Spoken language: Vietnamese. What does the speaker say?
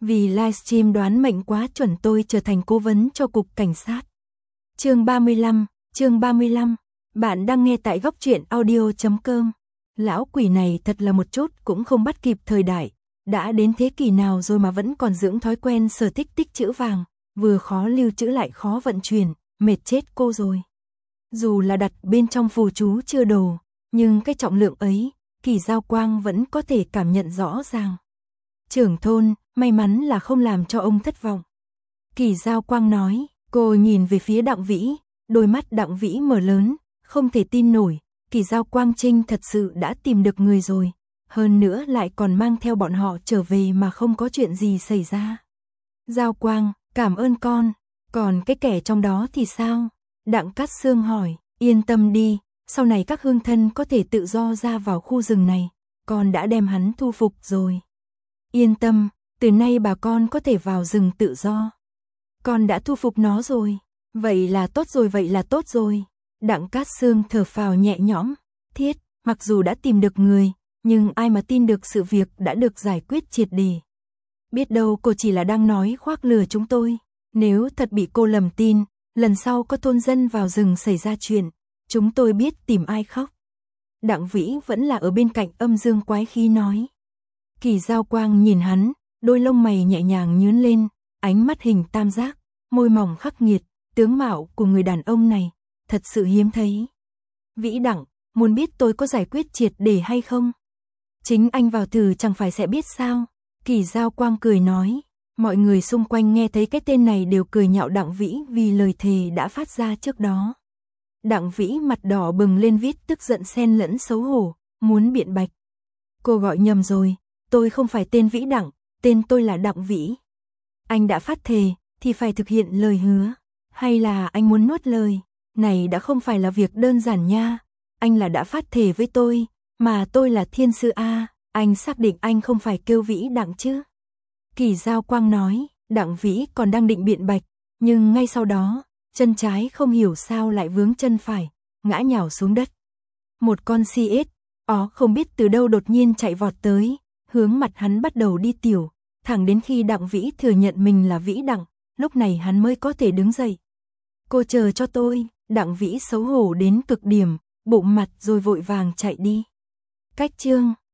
Vì livestream đoán mệnh quá chuẩn tôi trở thành cố vấn cho cục cảnh sát. Chương 35, bạn đang nghe tại góc truyện audio.com. Lão quỷ này thật là một chút cũng không bắt kịp thời đại, đã đến thế kỷ nào rồi mà vẫn còn dưỡng thói quen sở thích tích trữ vàng, vừa khó lưu trữ lại khó vận chuyển, mệt chết cô rồi. Dù là đặt bên trong phù chú chưa đồ, nhưng cái trọng lượng ấy, Kỳ Giao Quang vẫn có thể cảm nhận rõ ràng. Trưởng thôn, may mắn là không làm cho ông thất vọng. Kỳ Giao Quang nói, cô nhìn về phía Đặng Vĩ, đôi mắt Đặng Vĩ mở lớn, không thể tin nổi, Kỳ Giao Quang Trinh thật sự đã tìm được người rồi, hơn nữa lại còn mang theo bọn họ trở về mà không có chuyện gì xảy ra. Giao Quang, cảm ơn con, còn cái kẻ trong đó thì sao? Đặng Cát Sương hỏi, yên tâm đi, sau này các hương thân có thể tự do ra vào khu rừng này, con đã đem hắn thu phục rồi. Yên tâm, từ nay bà con có thể vào rừng tự do. Con đã thu phục nó rồi, vậy là tốt rồi. Đặng Cát Sương thở phào nhẹ nhõm, thiết, mặc dù đã tìm được người, nhưng ai mà tin được sự việc đã được giải quyết triệt để. Biết đâu cô chỉ là đang nói khoác lừa chúng tôi, nếu thật bị cô lầm tin, lần sau có thôn dân vào rừng xảy ra chuyện, chúng tôi biết tìm ai khóc. Đặng Vĩ vẫn là ở bên cạnh âm dương quái khí nói. Kỳ Giao Quang nhìn hắn, đôi lông mày nhẹ nhàng nhướng lên, ánh mắt hình tam giác, môi mỏng khắc nghiệt, tướng mạo của người đàn ông này, thật sự hiếm thấy. Vĩ Đặng, muốn biết tôi có giải quyết triệt để hay không? Chính anh vào thử chẳng phải sẽ biết sao? Kỳ Giao Quang cười nói, mọi người xung quanh nghe thấy cái tên này đều cười nhạo Đặng Vĩ vì lời thề đã phát ra trước đó. Đặng Vĩ mặt đỏ bừng lên viết tức giận xen lẫn xấu hổ, muốn biện bạch. Cô gọi nhầm rồi, tôi không phải tên Vĩ Đặng, tên tôi là Đặng Vĩ. Anh đã phát thề, thì phải thực hiện lời hứa. Hay là anh muốn nuốt lời? Này đã không phải là việc đơn giản nha. Anh là đã phát thề với tôi, mà tôi là thiên sư A. Anh xác định anh không phải kêu Vĩ Đặng chứ? Kỳ Giao Quang nói, Đặng Vĩ còn đang định biện bạch, nhưng ngay sau đó, chân trái không hiểu sao lại vướng chân phải, ngã nhào xuống đất. Một con CS, không biết từ đâu đột nhiên chạy vọt tới, hướng mặt hắn bắt đầu đi tiểu, thẳng đến khi Đặng Vĩ thừa nhận mình là Vĩ Đặng, lúc này hắn mới có thể đứng dậy. Cô chờ cho tôi, Đặng Vĩ xấu hổ đến cực điểm, bụng mặt rồi vội vàng chạy đi. Cách chương